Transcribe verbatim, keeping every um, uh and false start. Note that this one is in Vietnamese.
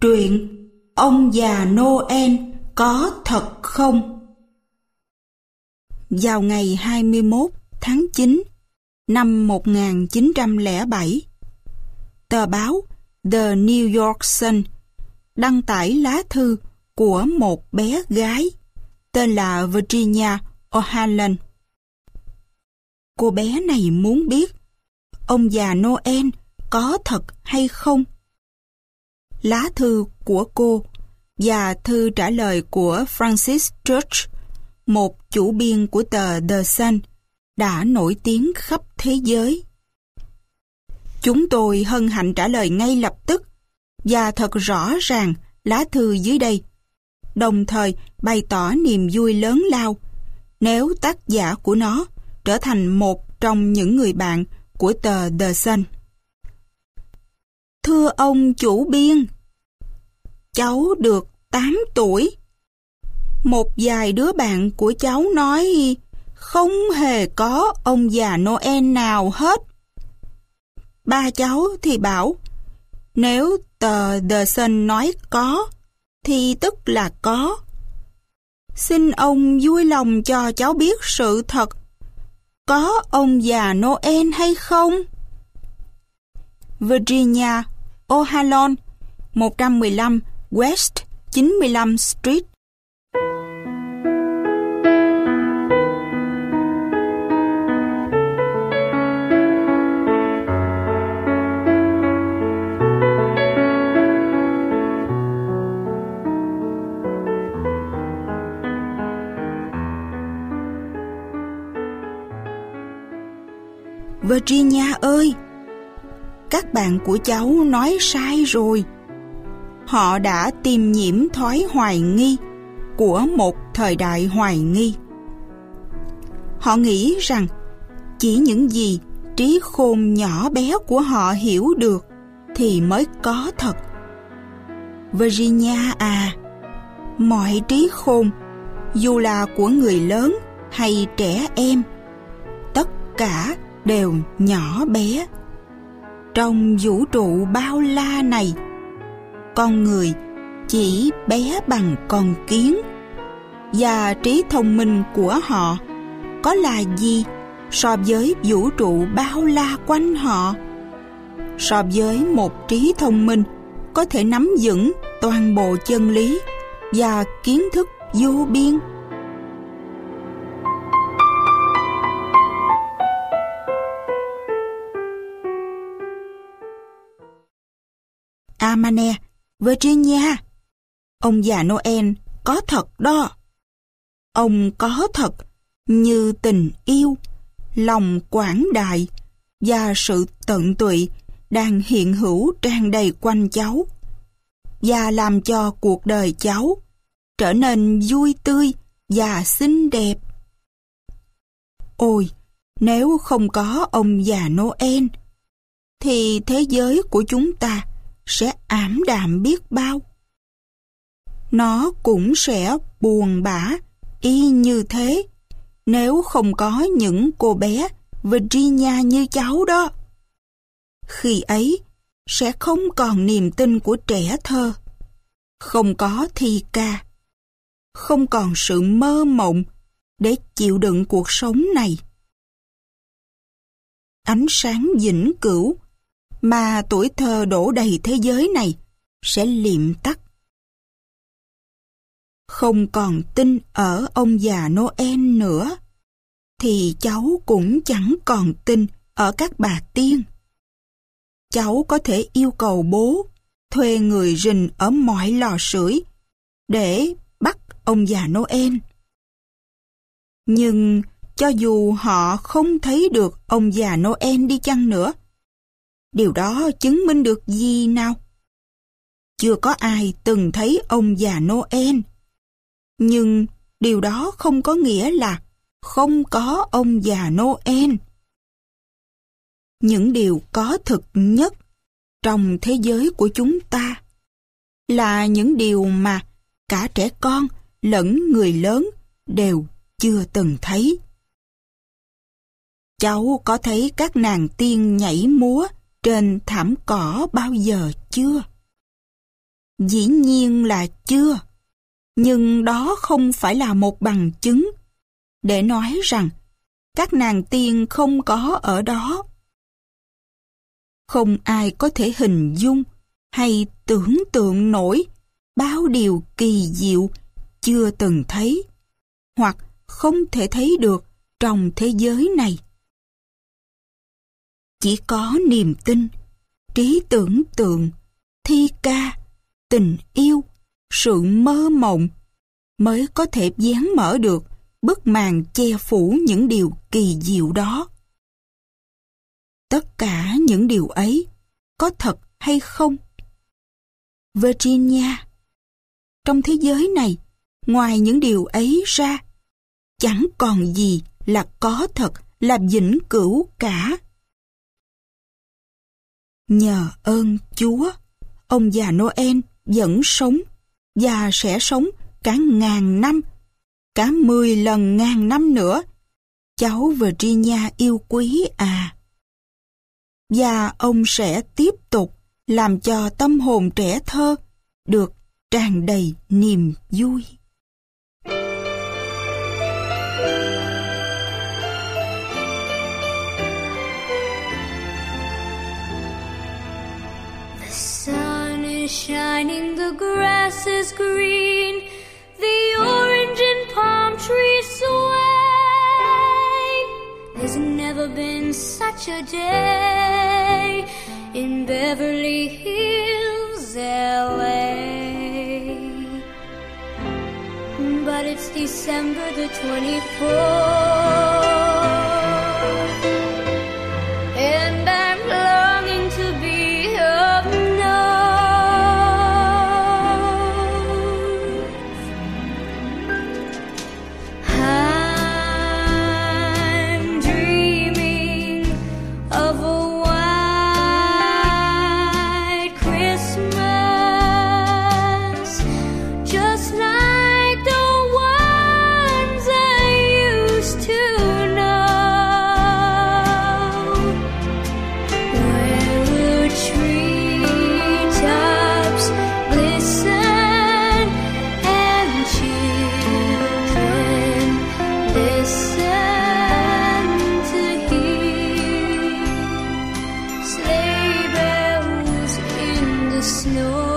Truyện Ông già Noel có thật không? Vào ngày hai mươi mốt tháng chín năm một nghìn chín trăm lẻ bảy, tờ báo The New York Sun đăng tải lá thư của một bé gái tên là Virginia O'Halloran. Cô bé này muốn biết ông già Noel có thật hay không. Lá thư của cô và thư trả lời của Francis Church, một chủ biên của tờ The Sun, đã nổi tiếng khắp thế giới. Chúng tôi hân hạnh trả lời ngay lập tức và thật rõ ràng lá thư dưới đây, đồng thời bày tỏ niềm vui lớn lao nếu tác giả của nó trở thành một trong những người bạn của tờ The Sun. Thưa ông chủ biên, cháu được tám tuổi. Một vài đứa bạn của cháu nói không hề có ông già Noel nào hết. Ba cháu thì bảo, nếu tờ The Sun nói có, thì tức là có. Xin ông vui lòng cho cháu biết sự thật, có ông già Noel hay không? Virginia O'Halloran, một trăm mười lăm West chín mươi lăm Street. Virginia ơi, các bạn của cháu nói sai rồi. Họ đã tiêm nhiễm thói hoài nghi của một thời đại hoài nghi. Họ nghĩ rằng chỉ những gì trí khôn nhỏ bé của họ hiểu được thì mới có thật. Virginia à, mọi trí khôn, dù là của người lớn hay trẻ em, tất cả đều nhỏ bé. Trong vũ trụ bao la này, con người chỉ bé bằng con kiến, và trí thông minh của họ có là gì so với vũ trụ bao la quanh họ, so với một trí thông minh có thể nắm vững toàn bộ chân lý và kiến thức vô biên. Amane, Virginia, ông già Noel có thật đó. Ông có thật như tình yêu, lòng quảng đại và sự tận tụy đang hiện hữu tràn đầy quanh cháu, và làm cho cuộc đời cháu trở nên vui tươi và xinh đẹp. Ôi, nếu không có ông già Noel, thì thế giới của chúng ta sẽ ảm đạm biết bao. Nó cũng sẽ buồn bã y như thế nếu không có những cô bé Virginia như cháu đó. Khi ấy sẽ không còn niềm tin của trẻ thơ, không có thi ca, không còn sự mơ mộng để chịu đựng cuộc sống này. Ánh sáng vĩnh cửu mà tuổi thơ đổ đầy thế giới này sẽ liệm tắt. Không còn tin ở ông già Noel nữa, thì cháu cũng chẳng còn tin ở các bà tiên. Cháu có thể yêu cầu bố thuê người rình ở mọi lò sưởi để bắt ông già Noel. Nhưng cho dù họ không thấy được ông già Noel đi chăng nữa, điều đó chứng minh được gì nào? Chưa có ai từng thấy ông già Noel. Nhưng điều đó không có nghĩa là không có ông già Noel. Những điều có thực nhất trong thế giới của chúng ta là những điều mà cả trẻ con lẫn người lớn đều chưa từng thấy. Cháu có thấy các nàng tiên nhảy múa trên thảm cỏ bao giờ chưa? Dĩ nhiên là chưa. Nhưng đó không phải là một bằng chứng để nói rằng các nàng tiên không có ở đó. Không ai có thể hình dung hay tưởng tượng nổi bao điều kỳ diệu chưa từng thấy hoặc không thể thấy được trong thế giới này. Chỉ có niềm tin, trí tưởng tượng, thi ca, tình yêu, sự mơ mộng mới có thể vén mở được bức màn che phủ những điều kỳ diệu đó. Tất cả những điều ấy có thật hay không? Virginia, trong thế giới này, ngoài những điều ấy ra, chẳng còn gì là có thật, là vĩnh cửu cả. Nhờ ơn Chúa, ông già Noel vẫn sống và sẽ sống cả ngàn năm, cả mười lần ngàn năm nữa. Cháu Virginia yêu quý à. Và ông sẽ tiếp tục làm cho tâm hồn trẻ thơ được tràn đầy niềm vui. The sun is shining, the grass is green, the orange and palm trees sway. There's never been such a day in Beverly Hills, L A. But it's December the twenty-fourth, and I'm longing to be up north. I'm dreaming of a white Christmas, just like the ones I used to know, where the treetops glisten and children listen to hear sleigh bells in the snow.